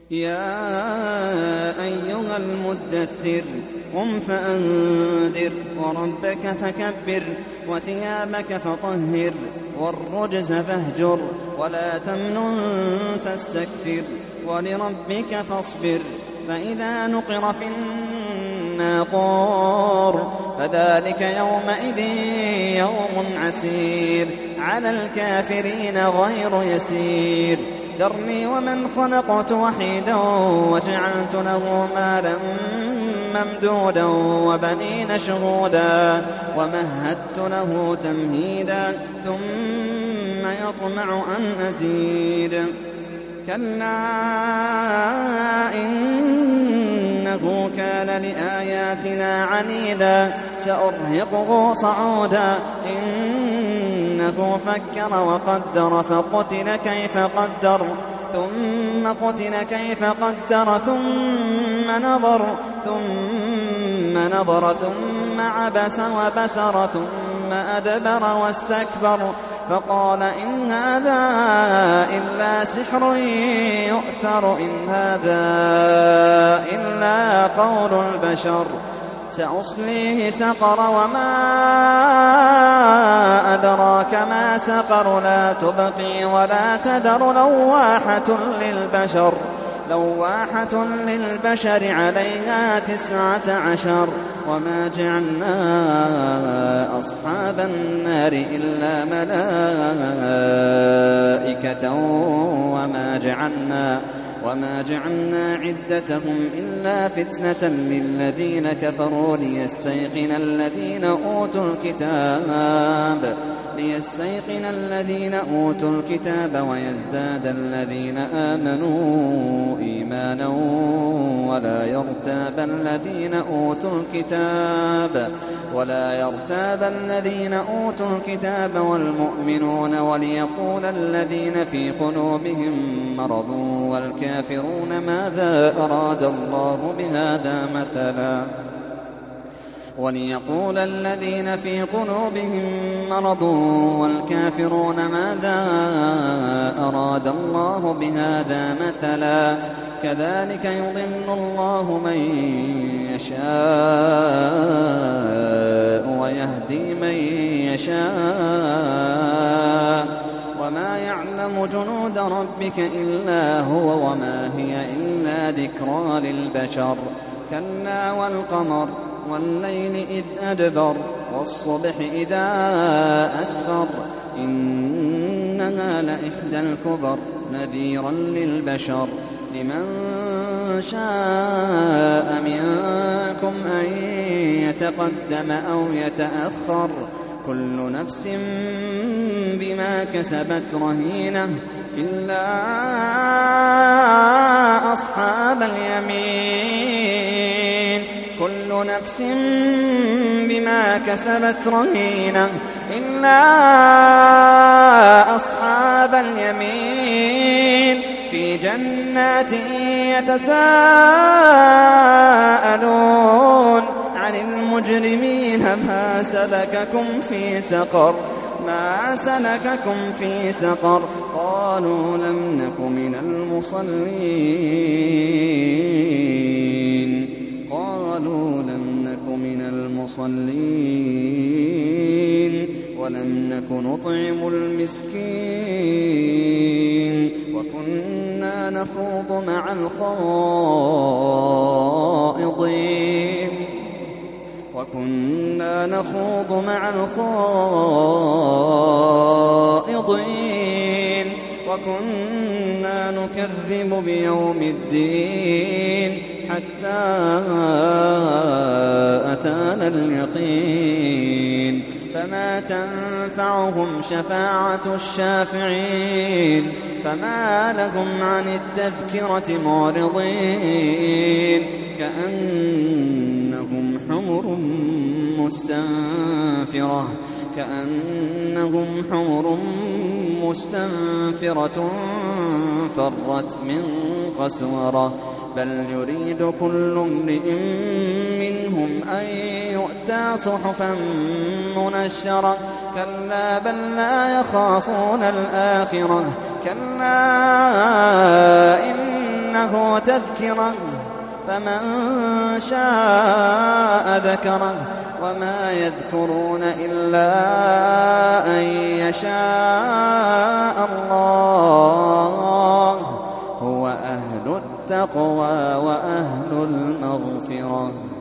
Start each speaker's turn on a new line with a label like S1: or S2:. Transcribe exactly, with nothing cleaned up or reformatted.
S1: يا أيها المدثر قم فأنذر وربك فكبر وثيابك فطهر والرجز فاهجر ولا تمنن تستكثر ولربك فاصبر فإذا نقر في الناقور فذلك يومئذ يوم عسير على الكافرين غير يسير ذرني ومن خلقت وحيدا وجعلت له مالا ممدودا وبنين شهودا ومهدت له تمهيدا ثم يطمع أن أزيد كلا إنه كان لآياتنا عنيدا سأرهقه صعودا إنه فكر وقدر فقتل كيف قدر ثم قتل كيف قدر ثم نظر ثم نظر ثم عبس وبسر ثم أدبر واستكبر فقال إن هذا إلا سحر يؤثر إن هذا إلا قول البشر سأصليه سقر وما أدراك ما سقر لا تبقي ولا تذر لواحة للبشر لواحة للبشر عليها تسعة عشر وما جعلنا أصحاب النار إلا ملائكة وما جعلنا وما جعلنا عدتهم إلا فتنة للذين كفروا ليستيقن الذين أوتوا الكتاب ليستيقن الذين أوتوا الكتاب ويزداد الذين آمنوا إيمانا ولا يرتاب الذين أوتوا الكتاب ولا يرتاب الذين أوتوا الكتاب والمؤمنون وليقول الذين في قلوبهم مرض والكافرون ماذا أراد الله بهذا مثلا وليقول الذين في قلوبهم مرض والكافرون ماذا أراد الله بهذا مثلا كذلك يضل الله من يشاء ويهدي من يشاء وما يعلم جنود ربك إلا هو وما هي إلا ذكرى للبشر كلا والقمر والليل إذ أدبر والصبح إذا أسفر إنها لإحدى الكبر نذيرا للبشر لمن شاء منكم أن يتقدم أو يتأخر كل نفس بما كسبت رهينة إلا أصحاب اليمين كل نفس بما كسبت رهينة إلا أصحاب اليمين في جنات يتساءلون عن المجرمين ما سلككم في سقر ما سلككم في سقر قالوا لم نك من المصلين قالوا لم نك من المصلين ولم نك نطعم المسكين وكنا نخوض مع الخائضين وكنا نخوض مع الخائضين وكنا نكذب بيوم الدين حتى أتانا اليقين فما تنفعهم شفاعة الشافعين فما لهم عن التذكرة معرضين كأنهم حمر مستنفرة كأنهم حمر مستنفرة فرت من قسورة بل يريد كل امرئ منهم أن يؤتى صحفا منشرة كلا بل لا يخافون الآخرة كلا إنه تذكرة فمن شاء ذكره وما يذكرون إلا أن يشاء الله هو أهل التقوى وأهل المغفرة.